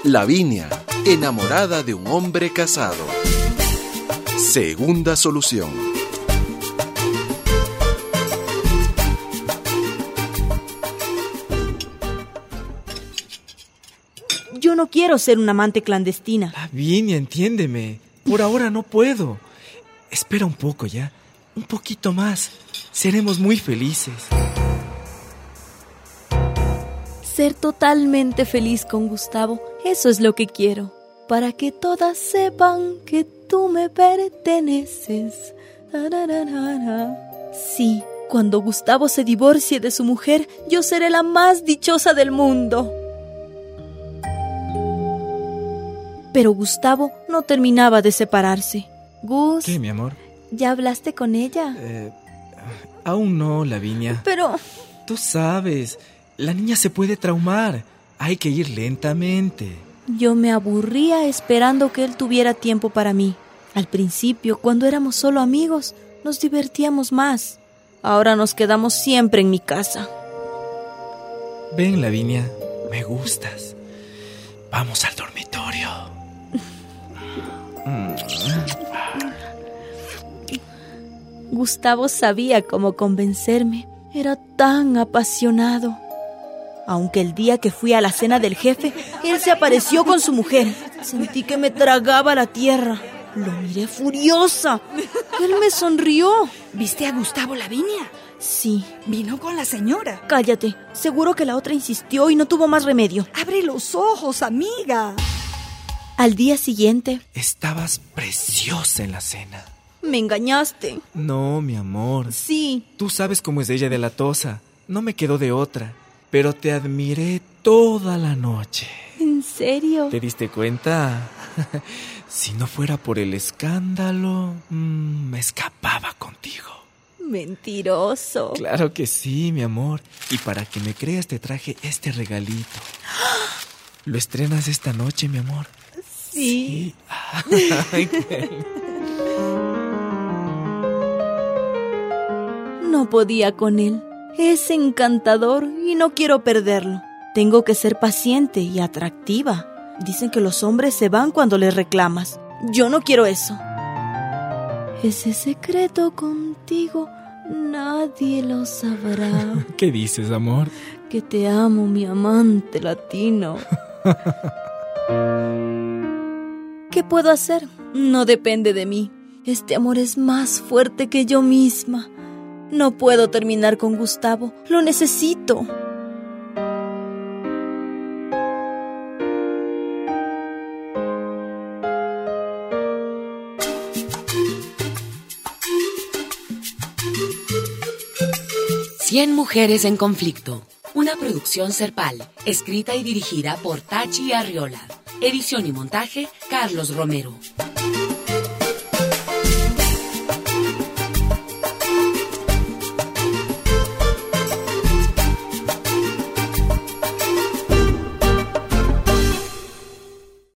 Lavinia, enamorada de un hombre casado. Segunda solución. Yo no quiero ser una amante clandestina. Lavinia, entiéndeme. Por ahora no puedo. Espera un poco ya. Un poquito más. Seremos muy felices. Ser totalmente feliz con Gustavo, eso es lo que quiero. Para que todas sepan que tú me perteneces. Sí, cuando Gustavo se divorcie de su mujer, yo seré la más dichosa del mundo. Pero Gustavo no terminaba de separarse. Gus... ¿Qué, mi amor? ¿Ya hablaste con ella? Aún no, Lavinia. Pero... Tú sabes, la niña se puede traumar. Hay que ir lentamente. Yo me aburría esperando que él tuviera tiempo para mí. Al principio, cuando éramos solo amigos, nos divertíamos más. Ahora nos quedamos siempre en mi casa. Ven, Lavinia, me gustas. Vamos al dormitorio. Gustavo sabía cómo convencerme. Era tan apasionado. Aunque el día que fui a la cena del jefe, él se apareció con su mujer. Sentí que me tragaba la tierra. Lo miré furiosa. Él me sonrió. ¿Viste a Gustavo, Lavinia? Sí. Vino con la señora. Cállate. Seguro que la otra insistió y no tuvo más remedio. Abre los ojos, amiga. Al día siguiente... Estabas preciosa en la cena. Me engañaste. No, mi amor. Sí. Tú sabes cómo es ella delatosa. No me quedó de otra. Pero te admiré toda la noche. ¿En serio? ¿Te diste cuenta? Si no fuera por el escándalo, me escapaba contigo. Mentiroso. Claro que sí, mi amor. Y para que me creas te traje este regalito. ¿Lo estrenas esta noche, mi amor? Sí. Ay, No podía con él. Es encantador y no quiero perderlo. Tengo que ser paciente y atractiva. Dicen que los hombres se van cuando les reclamas. Yo no quiero eso. Ese secreto contigo nadie lo sabrá. ¿Qué dices, amor? Que te amo, mi amante latino. ¿Qué puedo hacer? No depende de mí. Este amor es más fuerte que yo misma. No puedo terminar con Gustavo. Lo necesito. Cien mujeres en conflicto. Una producción Serpal, escrita y dirigida por Tachi Arriola. Edición y montaje, Carlos Romero.